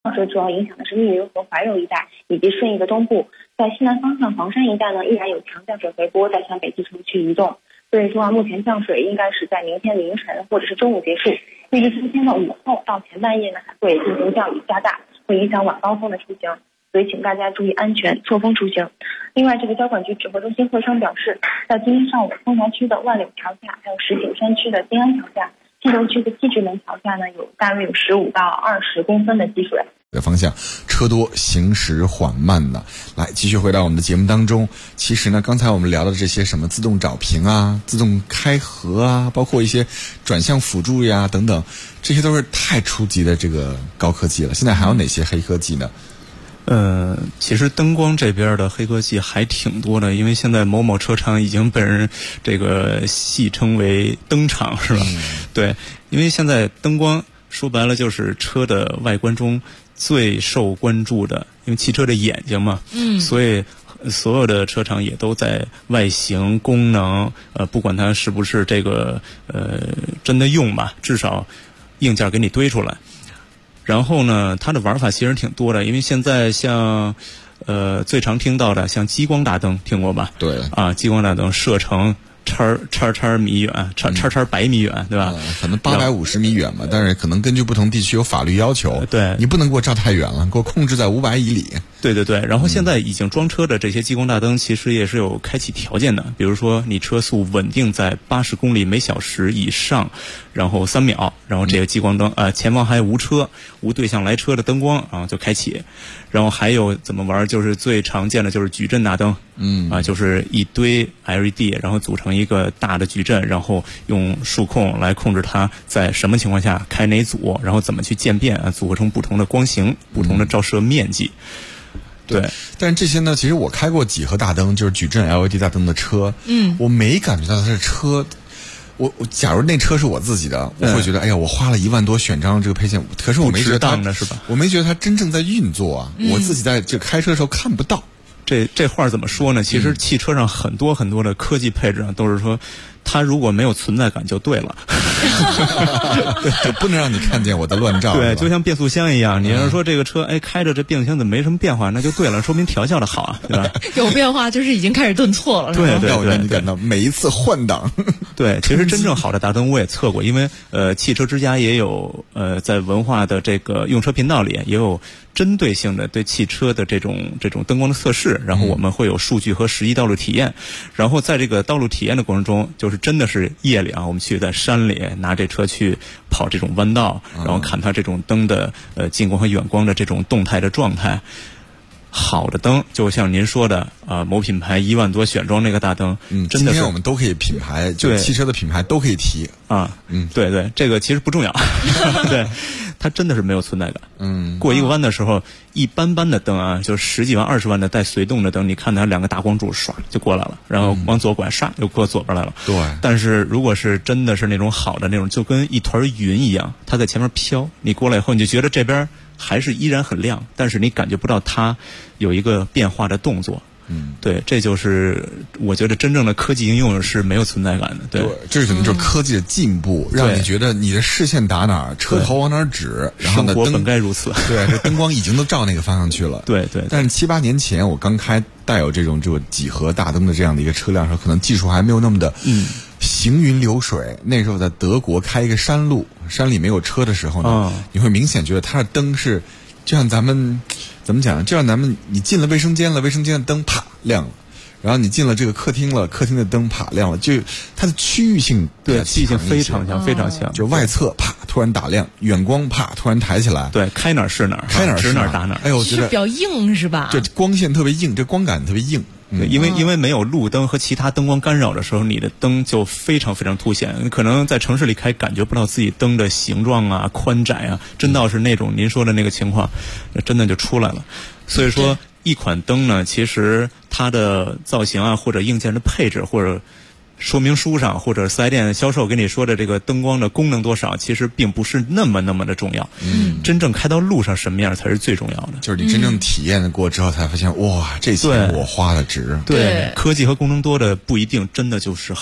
水主要影响的是逆流和怀柔一带以及顺义的东部，在西南方向黄山一带呢，依然有强降水回波在向北极城区移动。所以说目前降水应该是在明天凌晨或者是中午结束，预计今天的午后到前半夜呢还会进行降雨加大，会影响晚高峰的出行，所以请大家注意安全，错峰出行。另外，这个交管局指挥中心会上表示，在今天上午，丰台区的万柳桥下，还有石景山区的金安桥下，西头区的西直门桥下呢，大约有15到20公分的积水。 的方向车多，行驶缓慢呢。来，继续回到我们的节目当中。其实呢，刚才我们聊的这些什么自动找屏啊、自动开合啊，包括一些转向辅助呀等等，这些都是太初级的这个高科技了。现在还有哪些黑科技呢？ 其实灯光这边的黑科技还挺多的，因为现在某某车厂已经被人这个戏称为灯厂，是吧？对，因为现在灯光说白了就是车的外观中最受关注的，因为汽车的眼睛嘛，所以所有的车厂也都在外形功能，不管它是不是这个真的用吧，至少硬件给你堆出来。然后呢，它的玩法其实挺多的，因为现在像最常听到的像激光大灯，听过吧？对啊，激光大灯射程叉米远，叉百米远，对吧？ 可能850米远嘛，但是可能根据不同地区有法律要求。 对， 你不能给我照太远了，给我控制在500以里。 对对对，然后现在已经装车的这些激光大灯，其实也是有开启条件的，比如说你车速稳定在80公里每小时以上，然后3秒，然后这个激光灯前方还有无车、无对向来车的灯光啊就开启。然后还有怎么玩，就是最常见的就是矩阵大灯，就是一堆 LED， 然后组成一个大的矩阵，然后用数控来控制它在什么情况下开哪组，然后怎么去渐变组合成不同的光型、不同的照射面积。对， 但是这些呢，其实我开过几何大灯，就是矩阵 LED 大灯的车，我没感觉到它是车。我假如那车是我自己的，我会觉得，哎呀，我花了1万多选装这个配件，可是我没觉得它是吧？ 我没觉得它真正在运作啊，我自己在这开车的时候看不到。 这话怎么说呢？其实汽车上很多很多的科技配置都是说，它如果没有存在感就对了， 就不能让你看见我的乱照。 对，就像变速箱一样，你要是说这个车开着这变速箱怎么没什么变化，那就对了，说明调教的好啊，对吧？ 有变化就是已经开始顿挫了，是吧？ 对对对， 你感到每一次换挡。 对，其实真正好的大灯我也测过，因为汽车之家也有在文化的这个用车频道里也有针对性的对汽车的这种灯光的测试，然后我们会有数据和实际道路体验，然后在这个道路体验的过程中，就是真的是夜里我们去在山里拿这车去跑这种弯道，然后看它这种灯的近光和远光的这种动态的状态。好的灯，就像您说的某品牌1万多选装那个大灯，真的是今天我们都可以品牌，就汽车的品牌都可以提对对，这个其实不重要，对，它真的是没有存在感。过一个弯的时候，一般般的灯就10几万、20万的带随动的灯，你看它2个大光柱唰就过来了，然后往左拐唰又过左边来了。 对， 但是如果是真的是那种好的那种，就跟一团云一样，它在前面飘，你过来以后，你就觉得这边还是依然很亮，但是你感觉不到它有一个变化的动作。对，这就是我觉得真正的科技应用是没有存在感的。对， 这可能就是科技的进步，让你觉得你的视线打哪儿，车头往哪儿指，然后呢， 生活本该如此。 对，这灯光已经都照那个方向去了。 对对。 但是7、8年前我刚开带有这种几何大灯的这样的一个车辆的时候，可能技术还没有那么的行云流水。那时候在德国开一个山路，山里没有车的时候呢，你会明显觉得它的灯是就像咱们怎么讲，就像咱们你进了卫生间了，卫生间的灯啪亮了，然后你进了这个客厅了，客厅的灯啪亮了，就它的区域性对区域性非常强，非常强。 就外侧啪突然打亮，远光啪突然抬起来， 对，开哪儿是哪儿， 开哪儿指哪儿打哪儿。 哎呦，我觉得是比较硬是吧？ 这光线特别硬，这光感特别硬。 对，因为没有路灯和其他灯光干扰的时候，你的灯就非常非常凸显。你可能在城市里开，感觉不到自己灯的形状宽窄真到是那种您说的那个情况，真的就出来了。所以说，一款灯呢，其实它的造型或者硬件的配置或者说明书上或者4S店销售跟你说的这个灯光的功能多少，其实并不是那么的重要。真正开到路上什么样才是最重要的。 就是你真正体验过之后才发现，哇，这钱我花的值。 对，科技和功能多的不一定真的就是好。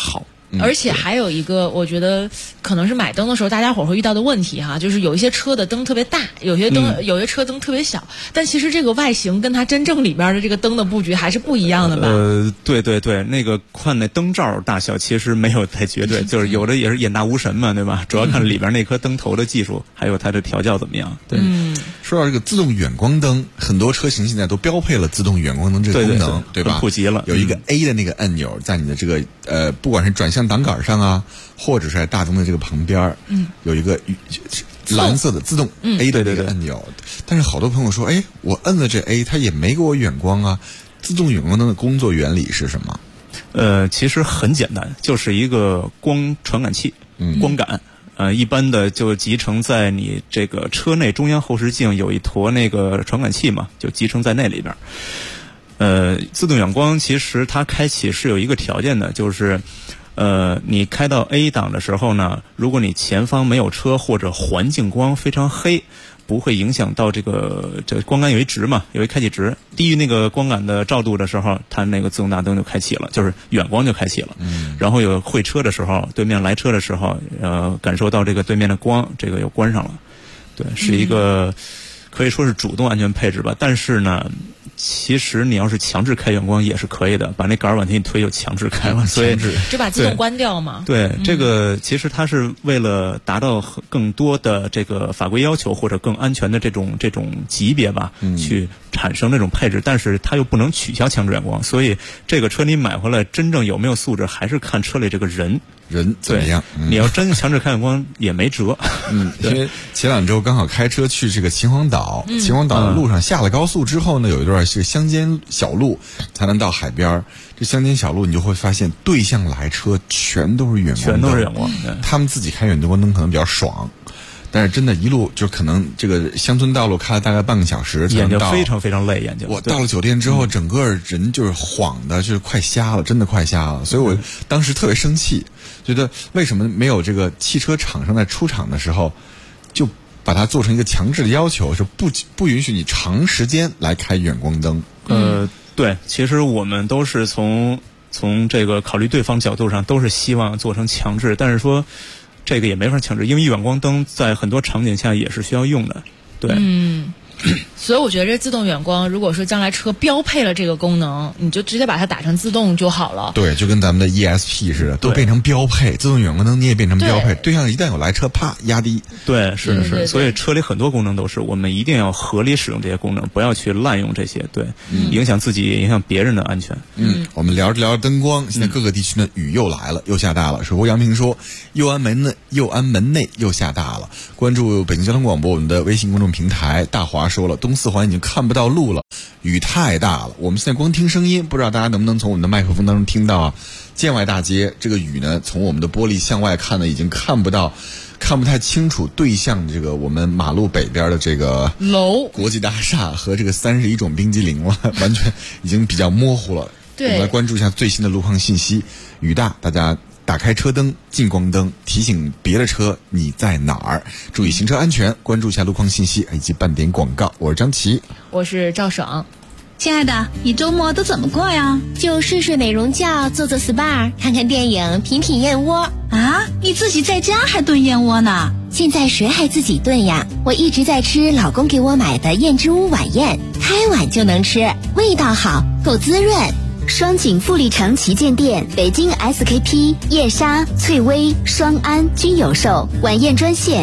而且还有一个，我觉得可能是买灯的时候大家伙会遇到的问题哈，就是有一些车的灯特别大，有些车灯特别小，但其实这个外形跟它真正里边的这个灯的布局还是不一样的吧？ 对对对，那个看那灯罩大小其实没有太绝对，就是有的也是眼大无神嘛，对吧？主要看里边那颗灯头的技术，还有它的调教怎么样。对， 说到这个自动远光灯，很多车型现在都标配了自动远光灯这个功能，对吧？ 普及了， 有一个 A 的那个按钮在你的这个不管是转向挡杆上啊，或者是在大灯的这个旁边，有一个蓝色的自动 A 的这个按钮。但是好多朋友说，哎，我摁了这 A， 它也没给我远光啊。自动远光灯的工作原理是什么？ 其实很简单，就是一个光传感器，光感。一般的就集成在你这个车内中央后视镜有一坨那个传感器嘛，就集成在那里边。自动远光其实它开启是有一个条件的，就是你开到 A 档的时候呢，如果你前方没有车或者环境光非常黑，不会影响到这个光感有一值嘛，有一开启值，低于那个光感的照度的时候，它那个自动大灯就开启了，就是远光就开启了。然后有会车的时候，对面来车的时候，感受到这个对面的光，这个又关上了。对，是一个可以说是主动安全配置吧。但是呢，其实你要是强制开远光也是可以的，把那杆往前一推就强制开了，所以就把自动关掉嘛。 对，这个其实它是为了达到更多的这个法规要求或者更安全的这种级别吧，去产生这种配置，但是它又不能取消强制远光，所以这个车你买回来真正有没有素质，还是看车里这个人怎么样。 你要真强制开远光也没辙。 因为前2周刚好开车去这个秦皇岛，秦皇岛的路上下了高速之后呢，有一段是乡间小路才能到海边。这乡间小路你就会发现对向来车全都是远光灯， 全都是远光。 他们自己开远光灯可能比较爽，但是真的一路就可能这个乡村道路开了大概半个小时才能到， 眼睛非常非常累，眼睛。 我到了酒店之后，整个人就是晃的，就是快瞎了，真的快瞎了。所以我当时特别生气，觉得为什么没有这个汽车厂商在出厂的时候就把它做成一个强制的要求，是不允许你长时间来开远光灯。 对，其实我们都是从这个考虑对方角度上，都是希望做成强制，但是说这个也没法强制，因为远光灯在很多场景下也是需要用的。对， 所以我觉得这自动远光，如果说将来车标配了这个功能，你就直接把它打成自动就好了。 对，就跟咱们的 ESP 似的，都变成标配。自动远光灯你也变成标配，对象一旦有来车，啪压低。 对，是的，是。所以车里很多功能都是，我们一定要合理使用这些功能，不要去滥用这些，对，影响自己也影响别人的安全。 我们聊着聊着灯光，现在各个地区的雨又来了，又下大了。水户杨平说，右安门内又下大了。关注北京交通广播我们的微信公众平台。大华说了，东四环已经看不到路了，雨太大了。我们现在光听声音，不知道大家能不能从我们的麦克风当中听到啊？建外大街这个雨呢，从我们的玻璃向外看呢，已经看不太清楚对向这个我们马路北边的这个楼国际大厦和这个31种冰激凌了，完全已经比较模糊了。我们来关注一下最新的路况信息。雨大，大家打开车灯、近光灯，提醒别的车你在哪儿，注意行车安全。关注一下路况信息以及半点广告。我是张琪， 我是赵爽。 亲爱的，你周末都怎么过呀？ 就睡睡美容觉，做做 SPA， 看看电影，品品燕窝。 啊，你自己在家还炖燕窝呢？ 现在谁还自己炖呀？我一直在吃老公给我买的燕之屋晚宴，开碗就能吃，味道好，够滋润。 双井富力城旗舰店、北京 SKP、叶莎、翠微、双安均有售。晚宴专线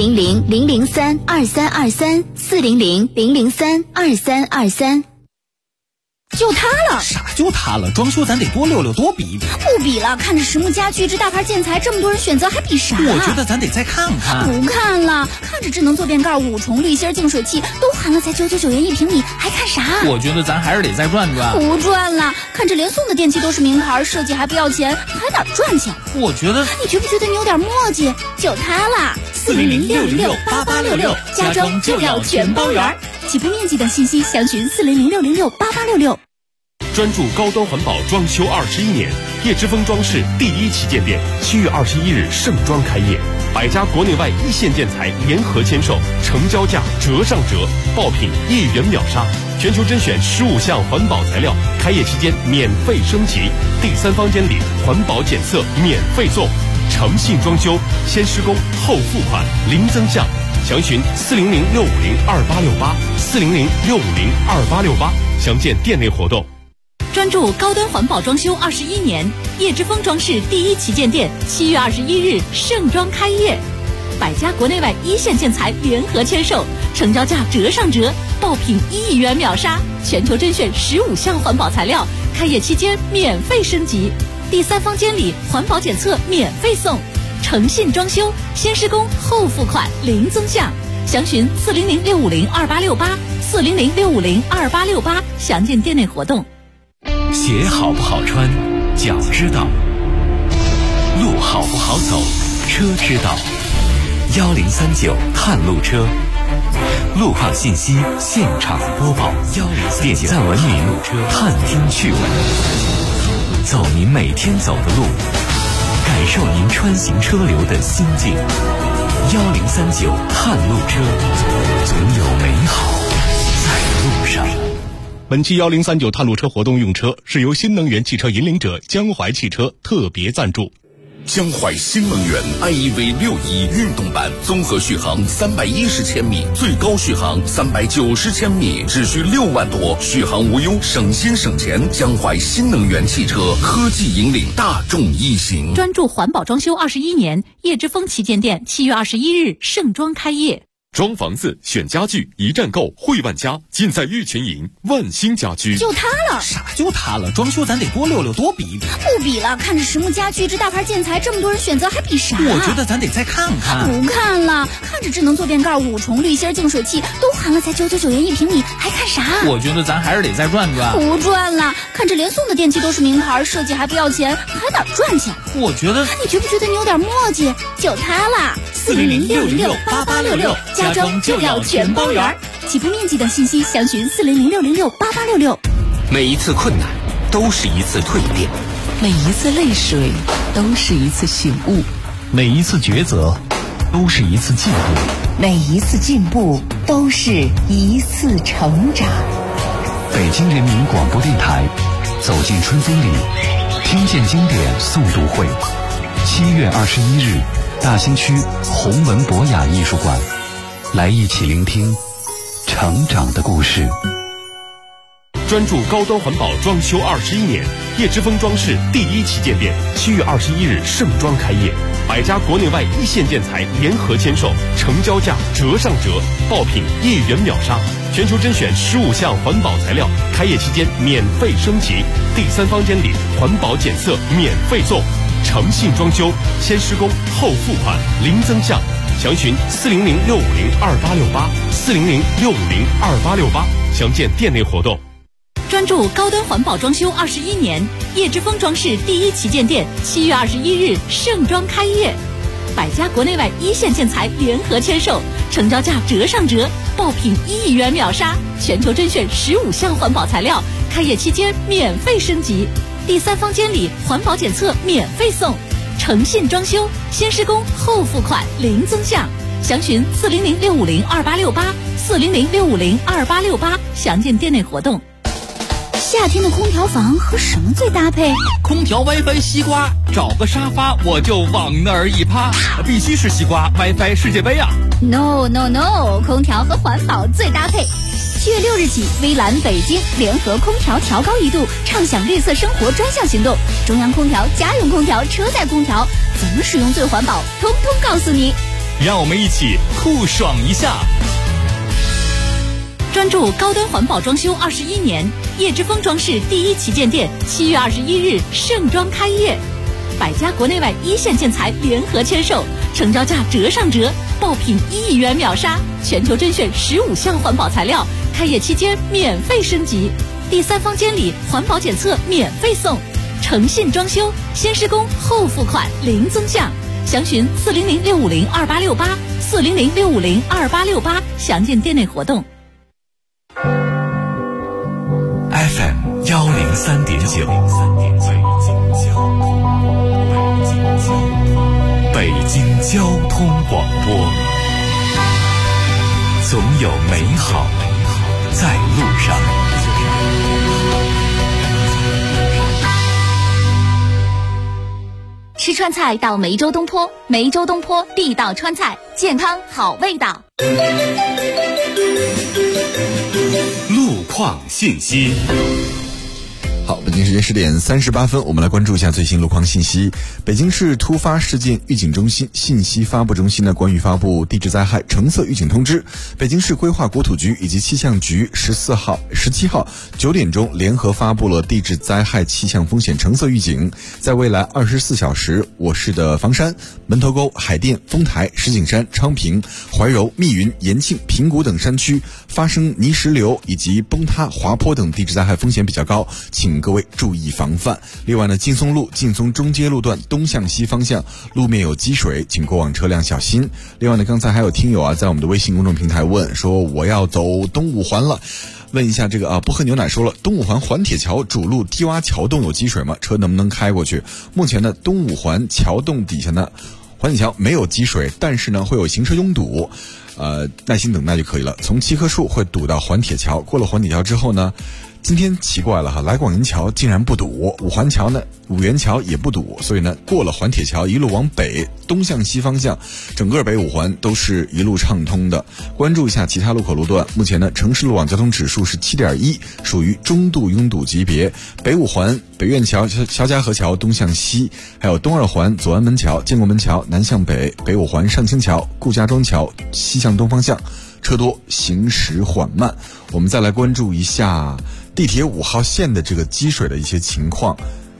400-003-2323，400-003-2323。就塌了！ 啥就塌了？装修咱得多溜溜，多比一比。 不比了，看着实木家具这大牌建材，这么多人选择，还比啥？ 我觉得咱得再看看。 不看了，看着智能坐便盖、5重滤芯净水器都含了才999元1平米，还看啥？ 我觉得咱还是得再转转。 不转了，看着连送的电器都是名牌，设计还不要钱，还哪转去？ 我觉得， 你觉不觉得你有点磨叽？就它了，400-606-8866，家装就要全包圆。起步面积等信息详询400-606-8866。 专注高端环保装修21年， 叶之峰装饰第1旗舰店7月21日盛装开业，100家国内外一线建材联合签售，成交价折上折，爆品1元秒杀，全球甄选15项环保材料，开业期间免费升级，第3房间里环保检测免费送，诚信装修，先施工后付款，零增项。详询400-650-2868，400-650-2868，详见店内活动。 专注高端环保装修21年，叶之峰装饰第1旗舰店7月21日盛装开业，100家国内外一线建材联合签售，成交价折上折，爆品1亿元秒杀，全球甄选15项环保材料，开业期间免费升级，第3房间里环保检测免费送，诚信装修，先施工后付款，零增项。详询400-650-2868，400-650-2868，详见店内活动。 鞋好不好穿，脚知道；路好不好走，车知道。1039探路车，路况信息现场播报。点赞文明探听趣闻，走您每天走的路，感受您穿行车流的心境。1039探路车，总有美好在路上。 本期1039探路车活动用车是由新能源汽车引领者江淮汽车特别赞助。 江淮新能源 iEV 6.1运动版综合续航310千米，最高续航390千米，只需6万多，续航无忧，省心省钱。江淮新能源汽车科技引领大众一行， 专注环保装修21年，叶之峰旗舰店7月21日盛装开业。 装房子选家具一站购汇万家，尽在玉群营万兴家居。 就它了， 啥就它了？装修咱得多溜溜，多比一比。 不比了，看着实木家具这大牌建材，这么多人选择，还比啥？ 我觉得咱得再看看。 不看了，看着智能坐垫盖、5重滤芯净水器都含了才999元1平米，还看啥？ 我觉得咱还是得再转转。 不转了，看着连送的电器都是名牌，设计还不要钱，还哪赚钱？ 我觉得， 你觉不觉得你有点磨叽？就它啦，400-606-8866，家装就要全包圆。起步面积等信息详询400-606-8866。 每一次困难都是一次蜕变， 每一次泪水都是一次醒悟， 每一次抉择都是一次进步， 每一次进步都是一次成长。 北京人民广播电台，走进春风里，听见经典诵读会，7月21日，大兴区弘文博雅艺术馆，来一起聆听成长的故事。 专注高端环保装修21年，叶之峰装饰第1旗舰店7月21日盛装开业，100家国内外一线建材联合签售，成交价折上折，爆品1元秒杀，全球甄选15项环保材料，开业期间免费升级，第3房间里环保检测免费送，诚信装修，先施工后付款，零增项。详询400-650-2868，400-650-2868，详见店内活动。 专注高端环保装修21年，叶之峰装饰第1旗舰店7月21日盛装开业，100家国内外一线建材联合签售，成交价折上折，爆品1亿元秒杀，全球甄选15项环保材料，开业期间免费升级，第3房间里环保检测免费送，诚信装修，先施工后付款，零增项。详询400-650-2868，400-650-2868，详见店内活动。 夏天的空调房和什么最搭配？ 空调 WiFi 西瓜，找个沙发我就往那儿一趴，必须是西瓜 WiFi 世界杯啊 ！No， 空调和环保最搭配。7月6日起，微蓝北京联合空调调高1度，畅享绿色生活专项行动。中央空调、家用空调、车载空调，怎么使用最环保，通通告诉你。 让我们一起酷爽一下。 专注高端环保装修21年，叶之峰装饰第1旗舰店7月21日盛装开业，100家国内外一线建材联合签售，成交价折上折，爆品1亿元秒杀，全球甄选15项环保材料，开业期间免费升级，第3房间里环保检测免费送，诚信装修，先施工后付款，零增项。详询400-650-2868，400-650-2868，详见店内活动。 FM 103.9。 北京交通广播，总有美好在路上。 吃川菜到梅州东坡，梅州东坡地道川菜，健康好味道。 路况信息。 好，北京时间10点38分，我们来关注一下最新路况信息。北京市突发事件预警中心信息发布中心呢，关于发布地质灾害橙色预警通知。北京市规划国土局以及气象局17号9点钟联合发布了地质灾害气象风险橙色预警。在未来24小时，我市的房山、门头沟、海淀、丰台、石景山、昌平、怀柔、密云、延庆、平谷等山区发生泥石流以及崩塌、滑坡等地质灾害风险比较高，请各位注意防范。另外呢，劲松路劲松中街路段东向西方向路面有积水，请过往车辆小心。另外呢，刚才还有听友在我们的微信公众平台问说我要走东五环了，问一下这个不喝牛奶说了，东五环环铁桥主路低洼桥洞有积水吗？车能不能开过去？目前呢，东五环桥洞底下呢环铁桥没有积水，但是呢会有行车拥堵，耐心等待就可以了。从七棵树会堵到环铁桥，过了环铁桥之后呢，今天奇怪了哈，来广营桥竟然不堵，五环桥呢、五元桥也不堵，所以呢，过了环铁桥一路往北，东向西方向，整个北五环都是一路畅通的。关注一下其他路口路段，目前呢，城市路网交通指数是7.1，属于中度拥堵级别。北五环、北苑桥、肖家河桥东向西，还有东二环左安门桥、建国门桥南向北，北五环上清桥、顾家庄桥西向东方向，车多，行驶缓慢。我们再来关注一下地铁5号线的这个积水的一些情况。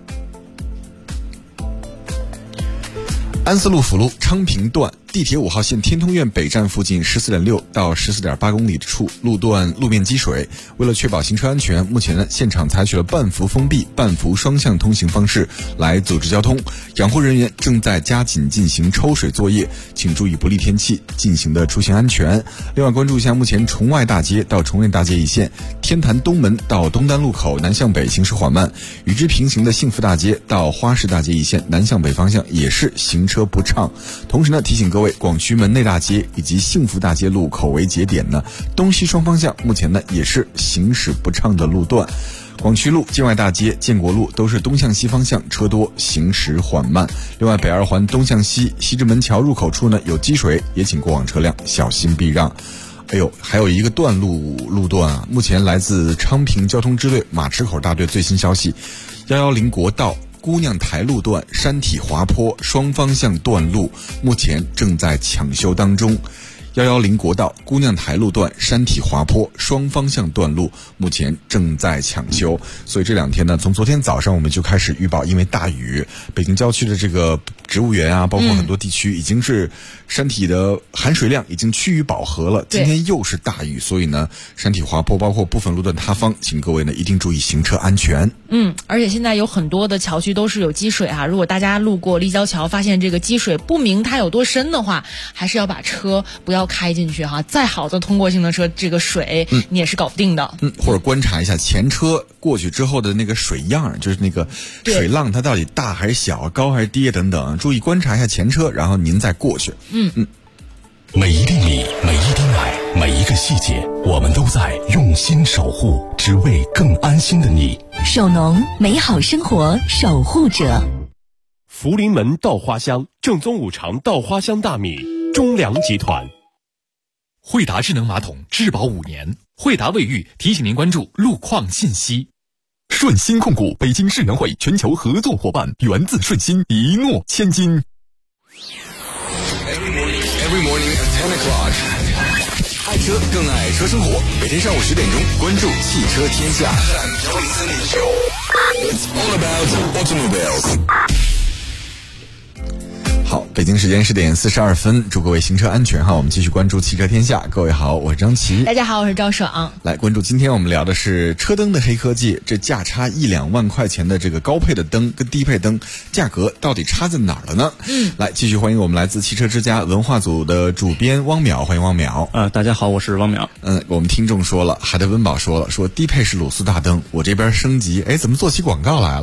安思路辅路昌平段地铁5号线天通苑北站附近14.6到14.8公里处路段路面积水，为了确保行车安全，目前呢现场采取了半幅封闭、半幅双向通行方式来组织交通，养护人员正在加紧进行抽水作业，请注意不利天气进行的出行安全。另外关注一下目前崇外大街到崇内大街一线、天坛东门到东单路口南向北行驶缓慢，与之平行的幸福大街到花市大街一线南向北方向也是行车不畅。同时呢，提醒各位，广渠门内大街以及幸福大街路口为节点呢，东西双方向目前呢也是行驶不畅的路段。广渠路、建外大街、建国路都是东向西方向，车多，行驶缓慢。另外，北二环东向西西直门桥入口处呢有积水，也请过往车辆小心避让。还有一个路段啊，目前来自昌平交通支队马池口大队最新消息，110国道姑娘台路段山体滑坡双方向断路，目前正在抢修当中。110国道姑娘台路段山体滑坡双方向断路，目前正在抢修。所以这两天呢，从昨天早上我们就开始预报，因为大雨，北京郊区的这个植物园啊，包括很多地区已经是山体的含水量已经趋于饱和了。今天又是大雨，所以呢，山体滑坡包括部分路段塌方，请各位呢一定注意行车安全。 而且现在有很多的桥区都是有积水啊，如果大家路过立交桥发现这个积水不明它有多深的话，还是要把车不要开进去哈。再好的通过性的车，这个水你也是搞不定的。 或者观察一下前车过去之后的那个水样，就是那个水浪它到底大还是小、高还是低等等，注意观察一下前车，然后您再过去。 每一粒米，每一滴奶，每一个细节，我们都在用心守护，只为更安心的你。 首农，美好生活守护者。 福临门稻花香，正宗五常稻花香大米，中粮集团。 惠达智能马桶质保5年，惠达卫浴提醒您关注路况信息。 顺鑫控股北京智能会全球合作伙伴，源自顺鑫，一诺千金。 Every morning at 10 o'clock， 爱车更爱车生活。每天上午10点钟，关注汽车天下。It's all about automobiles。好，北京时间10点42分，祝各位行车安全哈。我们继续关注汽车天下。各位好，我是张琪。 大家好，我是赵爽。 来关注今天我们聊的是车灯的黑科技，这价差1-2万块钱的这个高配的灯跟低配灯价格到底差在哪儿了呢？来继续欢迎我们来自汽车之家文化组的主编汪淼，欢迎汪淼。 大家好，我是汪淼。 我们听众说了，海德温堡说了，说低配是卤素大灯，我这边升级，怎么做起广告来了？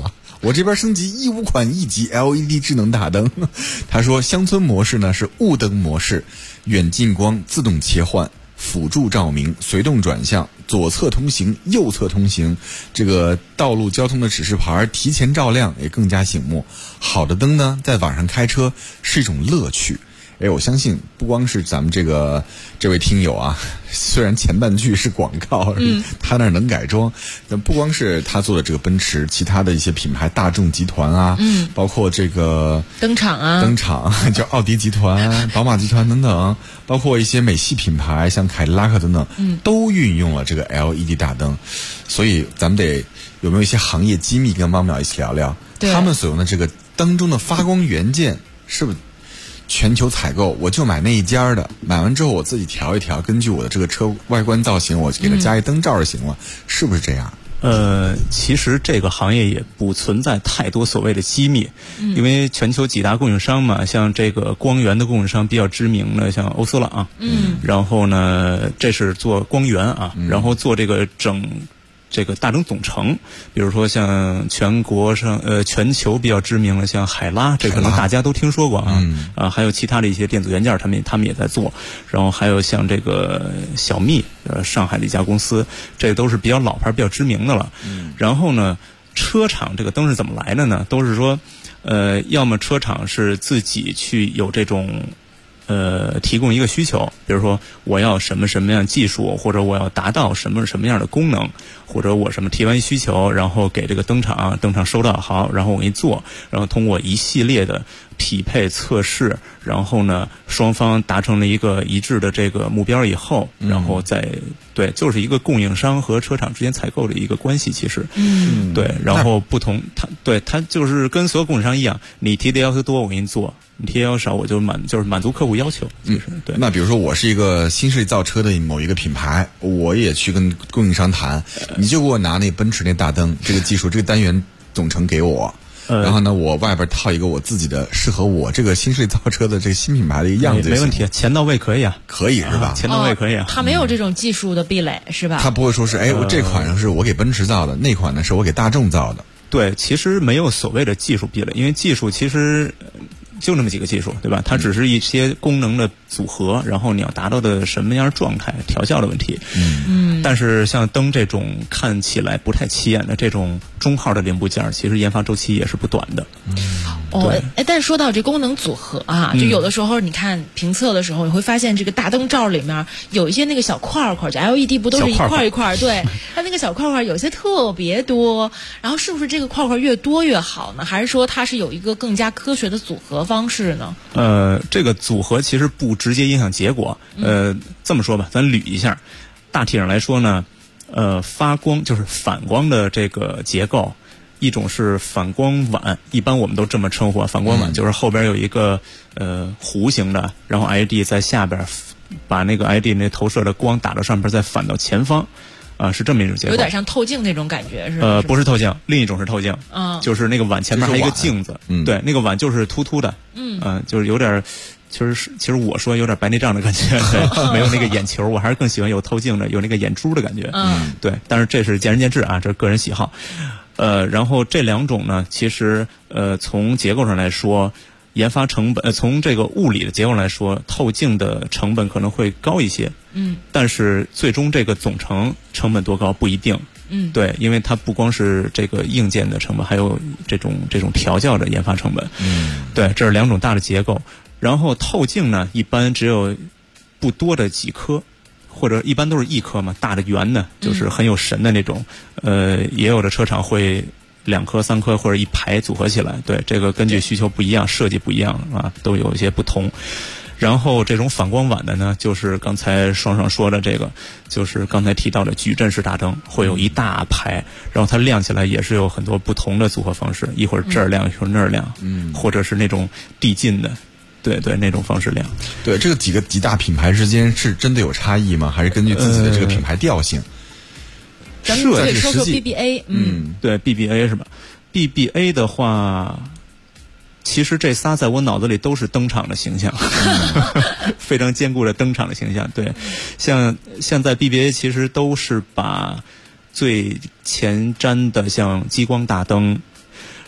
我这边升级15款1级 LED 智能大灯。他说乡村模式呢是雾灯模式，远近光自动切换，辅助照明，随动转向，左侧通行，右侧通行，这个道路交通的指示牌提前照亮，也更加醒目。好的灯呢，在晚上开车是一种乐趣。我相信不光是咱们这位听友啊，虽然前半句是广告，他那能改装，但不光是他做的这个奔驰，其他的一些品牌，大众集团啊，包括这个灯厂叫奥迪集团、宝马集团等等，包括一些美系品牌，像凯迪拉克等等，都运用了这个 LED 大灯。所以咱们得有没有一些行业机密跟汪淼一起聊聊？他们所用的这个灯中的发光元件是不是全球采购，我就买那一家的，买完之后我自己调一调，根据我的这个车外观造型，我给它加一灯罩就行了，是不是这样？ 其实这个行业也不存在太多所谓的机密，因为全球几大供应商嘛，像这个光源的供应商比较知名的，像欧司朗，然后呢，这是做光源啊，然后做这个这个大灯总成，比如说像全球比较知名的像海拉，这可能大家都听说过啊，还有其他的一些电子元件，他们也在做，然后还有像这个小蜜，上海的一家公司，这都是比较老牌、比较知名的了。然后呢，车厂这个灯是怎么来的呢？都是说，要么车厂是自己去有这种。提供一个需求，比如说我要什么样技术，或者我要达到什么样的功能，或者我提完需求，然后给这个灯厂收到好，然后我给你做，然后通过一系列的匹配测试，然后呢双方达成了一个一致的这个目标以后，然后再对，就是一个供应商和车厂之间采购的一个关系，其实对，然后不同，它就是跟所有供应商一样，你提的要求多我给你做，你提的要少我就满足客户要求，其实对。 那比如说我是一个新势力造车的某一个品牌，我也去跟供应商谈，你就给我拿那奔驰那大灯这个技术这个单元总成给我。然后呢，我外边套一个我自己的适合我这个新势力造车的这个新品牌的一个样子， 没问题，钱到位可以啊， 可以是吧？ 钱到位可以啊。 它没有这种技术的壁垒是吧？ 它不会说是我这款是我给奔驰造的，那款呢是我给大众造的。 对，其实没有所谓的技术壁垒，因为技术其实就那么几个技术，对吧？它只是一些功能的组合，然后你要达到的什么样状态、调教的问题。但是像灯这种看起来不太起眼的这种中号的零部件，其实研发周期也是不短的。 但是说到这功能组合啊，就有的时候你看评测的时候，你会发现这个大灯罩里面有一些那个小块块，就 LED 不都是一块一块？对，它那个小块块有些特别多，然后是不是这个块块越多越好呢？还是说它是有一个更加科学的组合方式呢？ 这个组合其实不直接影响结果。这么说吧，咱捋一下，大体上来说呢，发光就是反光的这个结构。一种是反光碗，一般我们都这么称呼，反光碗就是后边有一个弧形的，然后 LED 在下边把那个 LED 那投射的光打到上边，再反到前方，是这么一种结构， 有点像透镜那种感觉是吧？ 不是透镜，另一种是透镜，就是那个碗前面还有一个镜子，对，那个碗就是凸凸的，就是有点。其实我说有点白内障的感觉，对，没有那个眼球，我还是更喜欢有透镜的，有那个眼珠的感觉，对，但是这是见仁见智啊，这是个人喜好。然后这两种呢，其实从结构上来说，研发成本从这个物理的结构来说，透镜的成本可能会高一些，但是最终这个总成本多高不一定，对，因为它不光是这个硬件的成本，还有这种调教的研发成本，对，这是两种大的结构。然后透镜呢，一般只有不多的几颗，或者一般都是一颗嘛，大的圆的，就是很有神的那种。也有的车厂会2颗、3颗或者一排组合起来，对，这个根据需求不一样，设计不一样啊，都有一些不同。然后这种反光碗的呢，就是刚才双说的这个，就是刚才提到的矩阵式大灯，会有一大排，然后它亮起来也是有很多不同的组合方式，一会儿这儿亮，一会儿那儿亮，或者是那种递进的。对，那种方式亮。 对，这个几大品牌之间是真的有差异吗？还是根据自己的这个品牌调性？ 咱们可以说说 BBA。 对 BBA 是吧 ？BBA 的话，其实这仨在我脑子里都是灯厂的形象，非常坚固的灯厂的形象。对，像现在 BBA 其实都是把最前瞻的像激光大灯。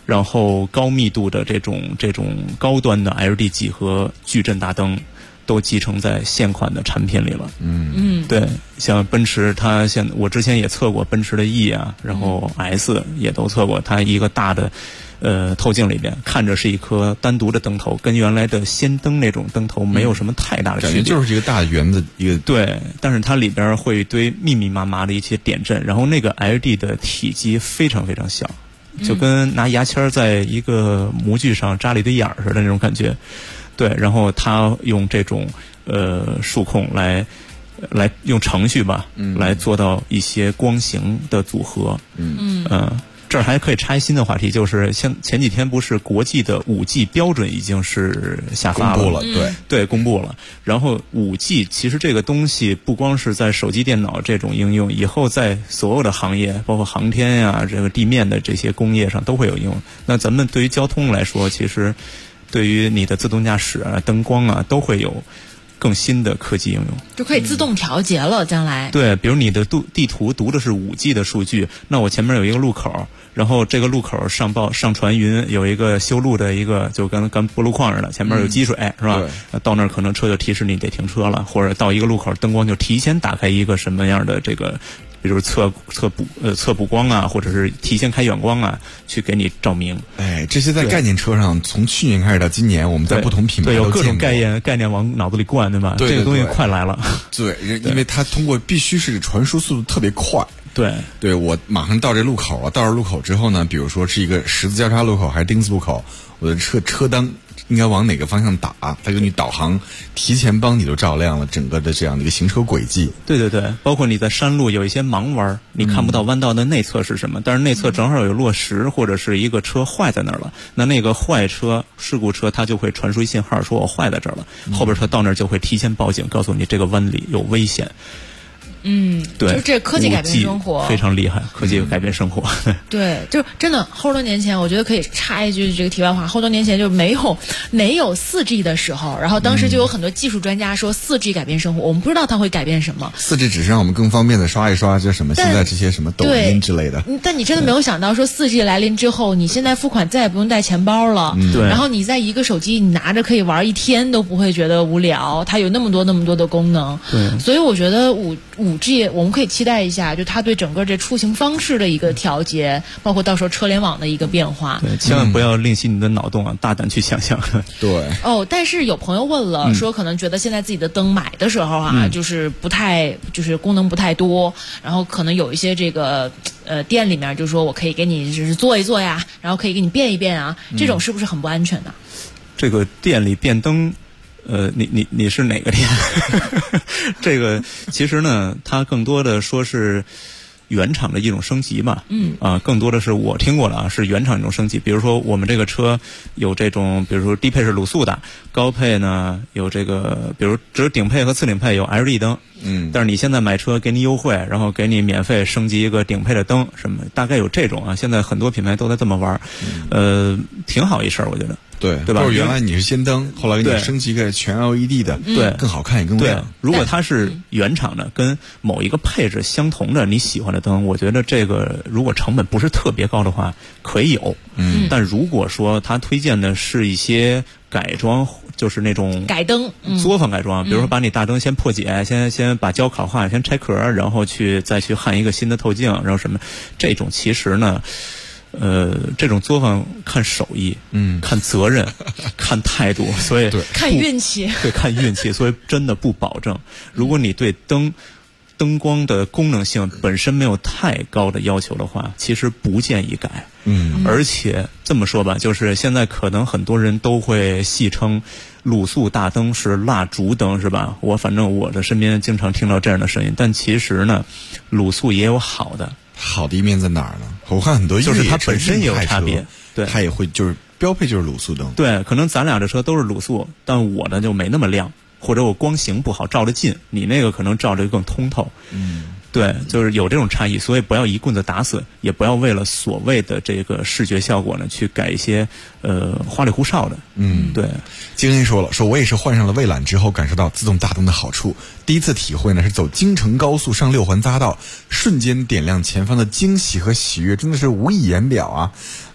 然后高密度的这种高端的 LED 几何矩阵大灯，都集成在现款的产品里了。对，像奔驰，我之前也测过奔驰的 E 啊，然后 S 也都测过，它一个大的透镜里边看着是一颗单独的灯头，跟原来的氙灯那种灯头没有什么太大的区别， 感觉就是一个大的圆子一个。 对，但是它里边会有一堆密密麻麻的一些点阵，然后那个 LED 的体积非常非常小，就跟拿牙签在一个模具上扎了一堆眼儿似的那种感觉。对，然后它用这种数控来用程序吧，来做到一些光型的组合。这儿还可以插一新的话题，就是像前几天不是国际的5G 标准已经是下发了， 公布了， 对，公布了。然后5G 其实这个东西不光是在手机、电脑这种应用，以后在所有的行业，包括航天呀、这个地面的这些工业上都会有应用。那咱们对于交通来说，其实对于你的自动驾驶啊、灯光啊，都会有更新的科技应用， 就可以自动调节了。将来对，比如你的地图读的是5G 的数据，那我前面有一个路口，然后这个路口上传云有一个修路的一个，就跟拨路框似的，前面有积水，是吧？到那儿可能车就提示你得停车了，或者到一个路口灯光就提前打开一个什么样的这个，比如测补光啊，或者是提前开远光啊，去给你照明。 这些在概念车上从去年开始到今年，我们在不同品牌都有各种概念往脑子里灌，对吧？ 对， 这个东西快来了。 对，因为它通过必须是传输速度特别快。对，我马上到这路口了，到这路口之后呢，比如说是一个十字交叉路口还是丁字路口，我的车灯应该往哪个方向打，它给你导航，提前帮你都照亮了整个的这样的一个行车轨迹。 对，包括你在山路有一些盲弯，你看不到弯道的内侧是什么，但是内侧正好有落石或者是一个车坏在那儿了，那个坏车事故车它就会传输信号说我坏在这儿了，后边车到那儿就会提前报警，告诉你这个弯里有危险。对， 就这科技改变生活非常厉害，科技改变生活。 对，就真的好多年前，我觉得可以插一句这个题外话，好多年前就没有 4G 的时候，然后当时就有很多技术专家说 4G 改变生活，我们不知道它会改变什么。 4G 只是让我们更方便的刷一刷这什么现在这些什么抖音之类的。 但你真的没有想到说 4G 来临之后，你现在付款再也不用带钱包了， 对， 然后你在一个手机你拿着可以玩1天都不会觉得无聊，它有那么多的功能。 对， 所以我觉得5G 我们可以期待一下，就它对整个这出行方式的一个调节，包括到时候车联网的一个变化。 对，千万不要吝惜你的脑洞啊，大胆去想象。 对。 但是有朋友问了，说可能觉得现在自己的灯买的时候就是就是功能不太多，然后可能有一些这个店里面就说我可以给你就是做一做呀，然后可以给你变一变啊，这种是不是很不安全呢？ 这个店里变灯。你是哪个店？这个其实呢，它更多的说是原厂的一种升级吧。更多的是我听过了啊，是原厂一种升级。比如说我们这个车有这种，比如说低配是卤素的，高配呢有这个，比如只有顶配和次顶配有 LED 灯。但是你现在买车给你优惠，然后给你免费升级一个顶配的灯，什么大概有这种啊。现在很多品牌都在这么玩，挺好一事儿，我觉得。对吧？ 就是原来你是氙灯，后来给你升级个全 LED 的， 对， 更好看也更亮。 如果它是原厂的，跟某一个配置相同的你喜欢的灯，我觉得这个如果成本不是特别高的话，可以有。但如果说它推荐的是一些改装，就是那种改灯作坊改装，比如说把你大灯先破解，先把胶烤化，先拆壳，然后再去焊一个新的透镜，然后什么，这种其实呢。这种作坊看手艺，看责任，看态度，所以看运气， 对，看运气，所以真的不保证。如果你对灯光的功能性本身没有太高的要求的话，其实不建议改。而且这么说吧，就是现在可能很多人都会戏称卤素大灯是蜡烛灯，是吧？反正我的身边经常听到这样的声音，但其实呢，卤素也有好的一面在哪儿呢？我看很多就是它本身也有差别，对， 它也会就是标配就是卤素灯。 对，可能咱俩这车都是卤素，但我的就没那么亮，或者我光型不好照得近，你那个可能照得更通透。对，就是有这种差异，所以不要一棍子打死，也不要为了所谓的这个视觉效果呢，去改一些花里胡哨的。对。 金恩说了，我也是换上了蔚揽之后，感受到自动大灯的好处。第一次体会呢是走京承高速上6环匝道，瞬间点亮前方的惊喜和喜悦，真的是无以言表啊！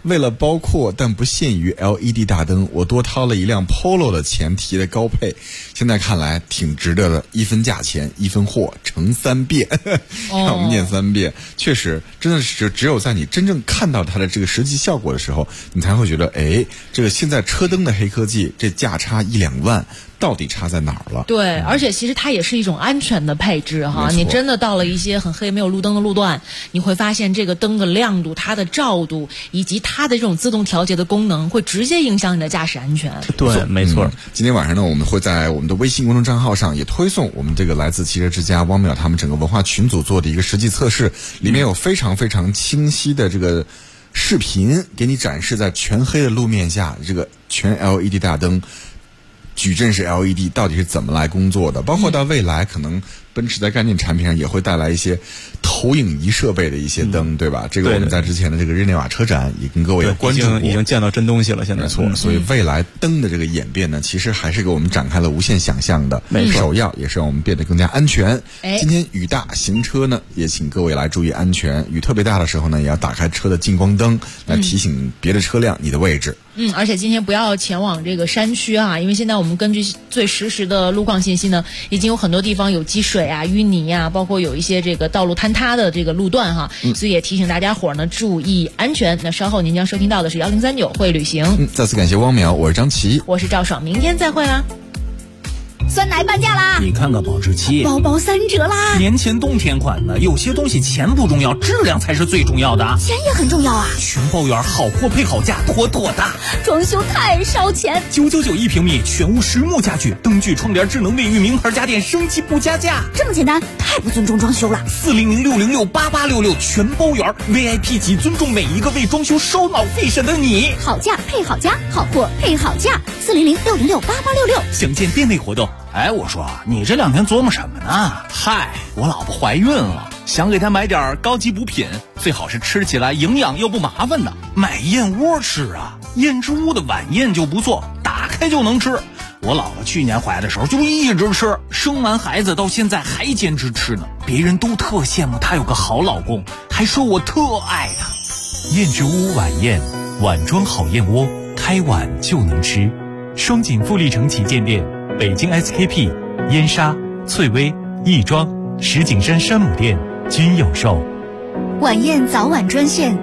为了包括但不限于 LED 大灯，我多掏了一辆 Polo 的钱提的高配，现在看来挺值得的，一分价钱一分货，乘3遍，让我们念3遍。确实，真的是只有在你真正看到它的这个实际效果的时候，你才会觉得，哎，这个现在车灯的黑科技，这价差1-2万。到底差在哪儿了？ 对，而且其实它也是一种安全的配置哈。你真的到了一些很黑没有路灯的路段，你会发现这个灯的亮度、它的照度以及它的这种自动调节的功能，会直接影响你的驾驶安全。 对，没错。 今天晚上呢，我们会在我们的微信公众账号上也推送我们这个来自汽车之家汪淼他们整个文化群组做的一个实际测试，里面有非常非常清晰的这个视频，给你展示在全黑的路面下，这个全 LED 大灯。矩阵式 LED 到底是怎么来工作的？包括到未来可能奔驰在概念产品上也会带来一些投影仪设备的一些灯，对吧？这个我们在之前的这个日内瓦车展也跟各位有关注过， 已经见到真东西了。现在没错，所以未来灯的这个演变呢，其实还是给我们展开了无限想象的。首要也是让我们变得更加安全。今天雨大行车呢，也请各位来注意安全。雨特别大的时候呢，也要打开车的近光灯，来提醒别的车辆你的位置。 而且今天不要前往这个山区啊，因为现在我们根据最实时的路况信息呢，已经有很多地方有积水啊、淤泥啊，包括有一些这个道路坍塌的这个路段哈，所以也提醒大家伙呢注意安全。那稍后您将收听到的是1039会旅行。 再次感谢汪淼，我是张琪， 我是赵爽，明天再会啦。 酸奶半价啦！ 你看看保质期， 包包3折啦！ 年前冬天款的，有些东西钱不重要，质量才是最重要的。 钱也很重要啊！ 全包圆，好货配好价，妥妥的。 装修太烧钱 ，999一平米，全屋实木家具，灯具、窗帘、智能卫浴，名牌家电，升级不加价。 这么简单，太不尊重装修了。 400-606-8866，全包圆 ，VIP 级，尊重每一个为装修烧脑费神的你。 好价配好家，好货配好价。400-606-8866， 详见店内活动。哎，我说你这2天琢磨什么呢？嗨，我老婆怀孕了，想给她买点高级补品，最好是吃起来营养又不麻烦的。买燕窝吃啊，燕之屋的晚宴就不错，打开就能吃。我老婆去年怀的时候就一直吃，生完孩子到现在还坚持吃呢。别人都特羡慕她有个好老公，还说我特爱她。 燕之屋晚宴，碗装好燕窝，开碗就能吃。双井富力城旗舰店。北京 SKP、燕莎、翠微、亦庄、石景山山姆店均有售。 晚宴早晚专线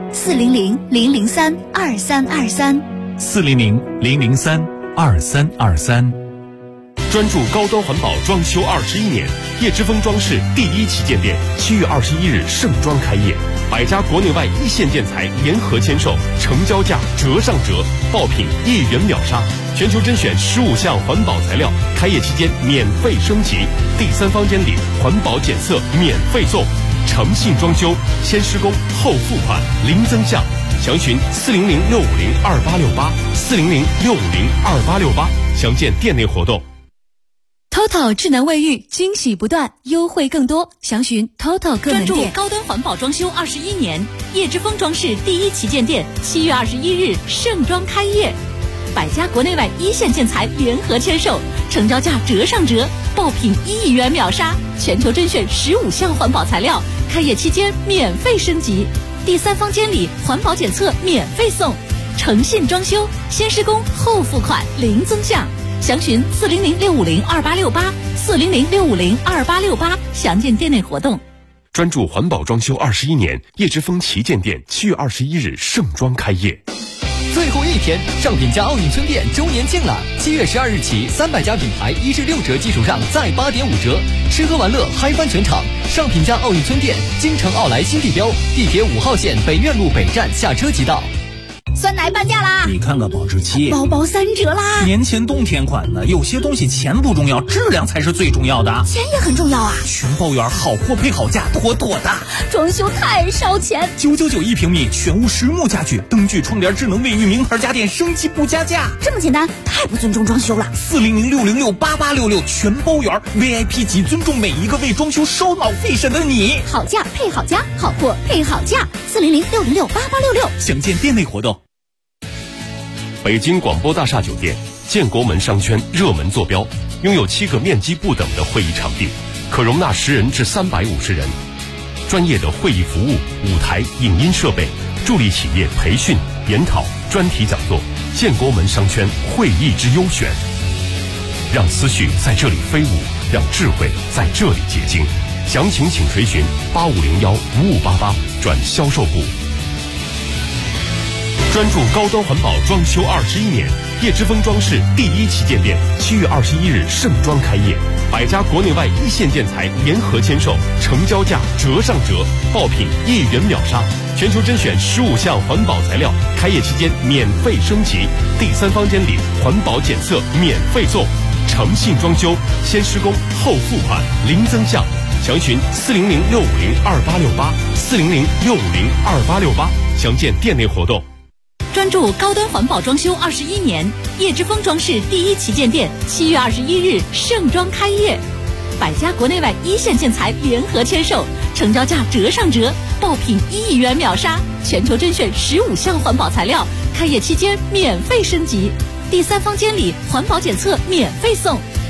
400-003-2323。 400-003-2323。 专注高端环保装修21年，叶之峰装饰第1旗舰店7月21日盛装开业，100家国内外1线建材联合签售，成交价折上折，爆品1元秒杀，全球甄选15项环保材料，开业期间免费升级，第3方监理，环保检测免费送，诚信装修，先施工后付款，零增项。详询400-650-2868，400-650-2868，详见店内活动。 TOTO 智能卫浴，惊喜不断，优惠更多，详询 TOTO 各门店。 专注高端环保装修21年，叶之峰装饰第1旗舰店7月21日盛装开业，100家国内外1线建材联合签售，成交价折上折，爆品1元秒杀，全球甄选15项环保材料，开业期间免费升级，第3方监理，环保检测免费送，诚信装修，先施工后付款，零增项。详询400-650-2868，400-650-2868，详见店内活动。 专注环保装修21年，叶之峰旗舰店7月21日盛装开业。 最后一天，上品家奥运村店周年庆了！7月12日起，300家品牌1至6折基础上再8.5折，吃喝玩乐嗨翻全场。上品家奥运村店，京城奥莱新地标，地铁5号线北苑路北站下车即到。 酸奶半价啦！ 你看看保质期， 包包3折啦！ 年前冬天款的，有些东西钱不重要，质量才是最重要的。 钱也很重要啊！ 全包圆，好货配好价，妥妥的。 装修太烧钱 ，999一平米，全屋实木家具，灯具、窗帘、智能卫浴，名牌家电，升级不加价。 这么简单，太不尊重装修了。 400-606-8866，全包圆 ，VIP 级，尊重每一个为装修烧脑费神的你。 好价配好家，好货配好价。400-606-8866， 详见店内活动。 北京广播大厦酒店，建国门商圈热门坐标，拥有7个面积不等的会议场地，可容纳10人至350人。专业的会议服务、舞台、影音设备，助力企业培训、 研讨、专题讲座，建国门商圈会议之优选。让思绪在这里飞舞，让智慧在这里结晶。详情请垂询8501-5588转销售部。专注高端环保装修21年，叶之峰装饰第1旗舰店7月21日盛装开业，100家国内外一线建材联合签售，成交价折上折，爆品1元秒杀，全球甄选15项环保材料，开业期间免费升级，第3房间里环保检测免费送，诚信装修，先施工后付款，零增项。详询400-650-2868，400-650-2868，详见店内活动。 专注高端环保装修21年，叶之峰装饰第1旗舰店7月21日盛装开业，100家国内外一线建材联合签售，成交价折上折，爆品1亿元秒杀，全球甄选15项环保材料，开业期间免费升级，第3房间里环保检测免费送。